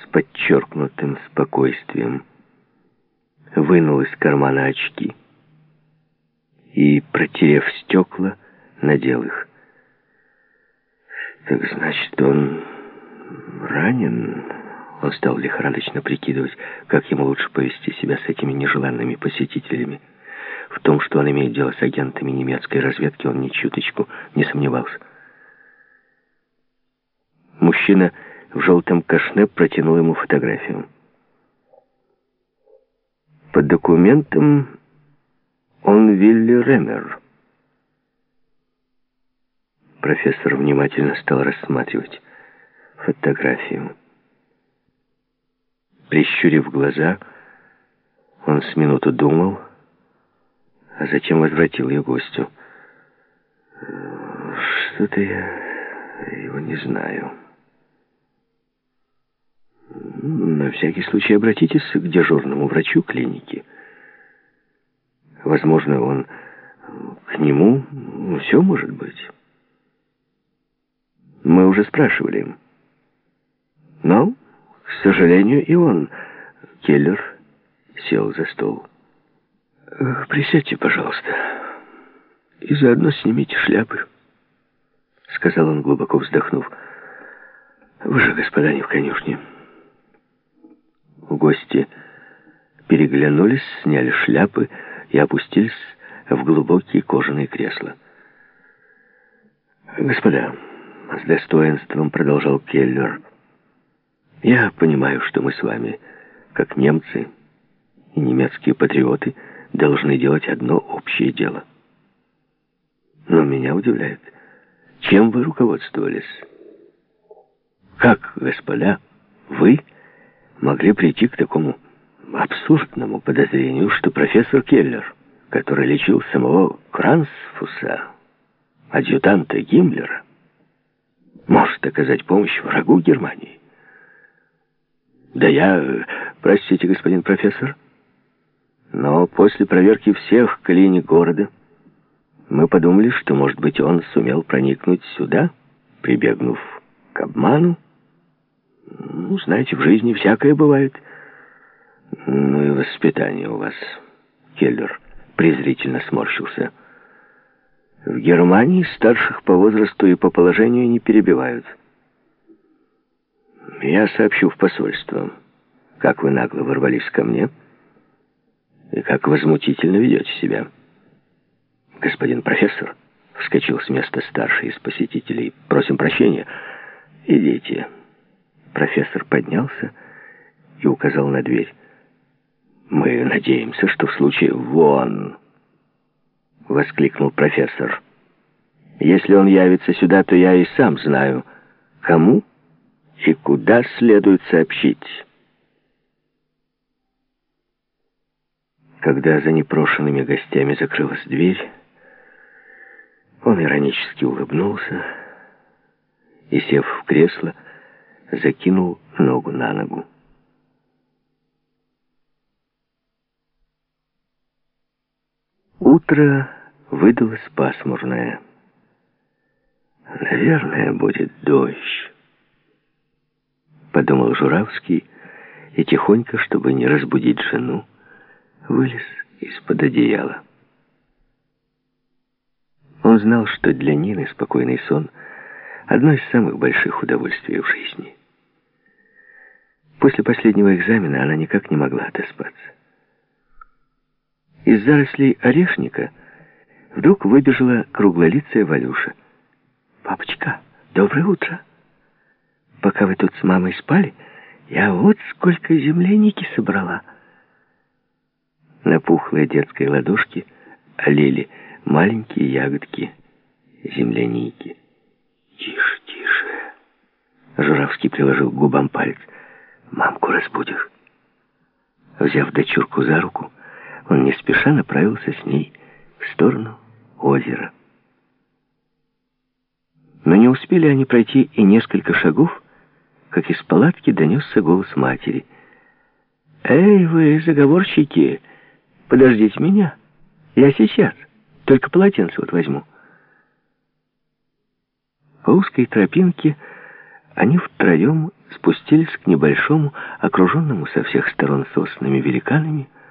подчеркнутым спокойствием вынул из кармана очки и, протерев стекла, надел их. Так значит, он ранен? Он стал лихорадочно прикидывать, как ему лучше повести себя с этими нежеланными посетителями. В том, что он имеет дело с агентами немецкой разведки, он ни чуточку не сомневался. Мужчина в желтом кашне протянул ему фотографию. По документам он Вилли Ремер. Профессор внимательно стал рассматривать фотографию. Прищурив глаза, он с минуту думал, а затем возвратил ее гостю. «Что-то я его не знаю. На всякий случай обратитесь к дежурному врачу клиники. Возможно, он к нему, все может быть. Мы уже спрашивали. Но, к сожалению, и он, Келлер, сел за стол. «Присядьте, пожалуйста, и заодно снимите шляпы», — сказал он, глубоко вздохнув. «Вы же, господа, не в конюшне». Гости переглянулись, сняли шляпы и опустились в глубокие кожаные кресла. «Господа», — с достоинством продолжал Келлер, — «я понимаю, что мы с вами, как немцы и немецкие патриоты, должны делать одно общее дело. Но меня удивляет, чем вы руководствовались? Как, господа, вы могли прийти к такому абсурдному подозрению, что профессор Келлер, который лечил самого Крансфуса, адъютанта Гиммлера, может оказать помощь врагу Германии? Да я... Простите, господин профессор, но после проверки всех клиник города мы подумали, что, может быть, он сумел проникнуть сюда, прибегнув к обману. Ну, знаете, в жизни всякое бывает. Ну и воспитание у вас, Келлер презрительно сморщился. В Германии старших по возрасту и по положению не перебивают. Я сообщу в посольство, как вы нагло ворвались ко мне и как возмутительно ведете себя. Господин профессор, вскочил с места старший из посетителей. Просим прощения. Идите. Профессор поднялся и указал на дверь. Мы надеемся, что в случае... Вон! Воскликнул профессор. Если он явится сюда, то я и сам знаю, кому и куда следует сообщить. Когда за непрошенными гостями закрылась дверь, он иронически улыбнулся и, сев в кресло, закинул ногу на ногу. Утро выдалось пасмурное. «Наверное, будет дождь», — подумал Журавский и тихонько, чтобы не разбудить жену, вылез из-под одеяла. Он знал, что для Нины спокойный сон — одно из самых больших удовольствий в жизни. После последнего экзамена она никак не могла отоспаться. Из зарослей орешника вдруг выбежала круглолицая Валюша. «Папочка, доброе утро! Пока вы тут с мамой спали, я вот сколько земляники собрала». На пухлой детской ладошке олели маленькие ягодки земляники. «Тише, тише!» Журавский приложил к губам палец. «Мамку разбудишь». Взяв дочурку за руку, он не спеша направился с ней в сторону озера. Но не успели они пройти и несколько шагов, как из палатки донесся голос матери. «Эй, вы, заговорщики, подождите меня, я сейчас, только полотенце вот возьму». По узкой тропинке они втроем спустились к небольшому, окруженному со всех сторон соснами великанами,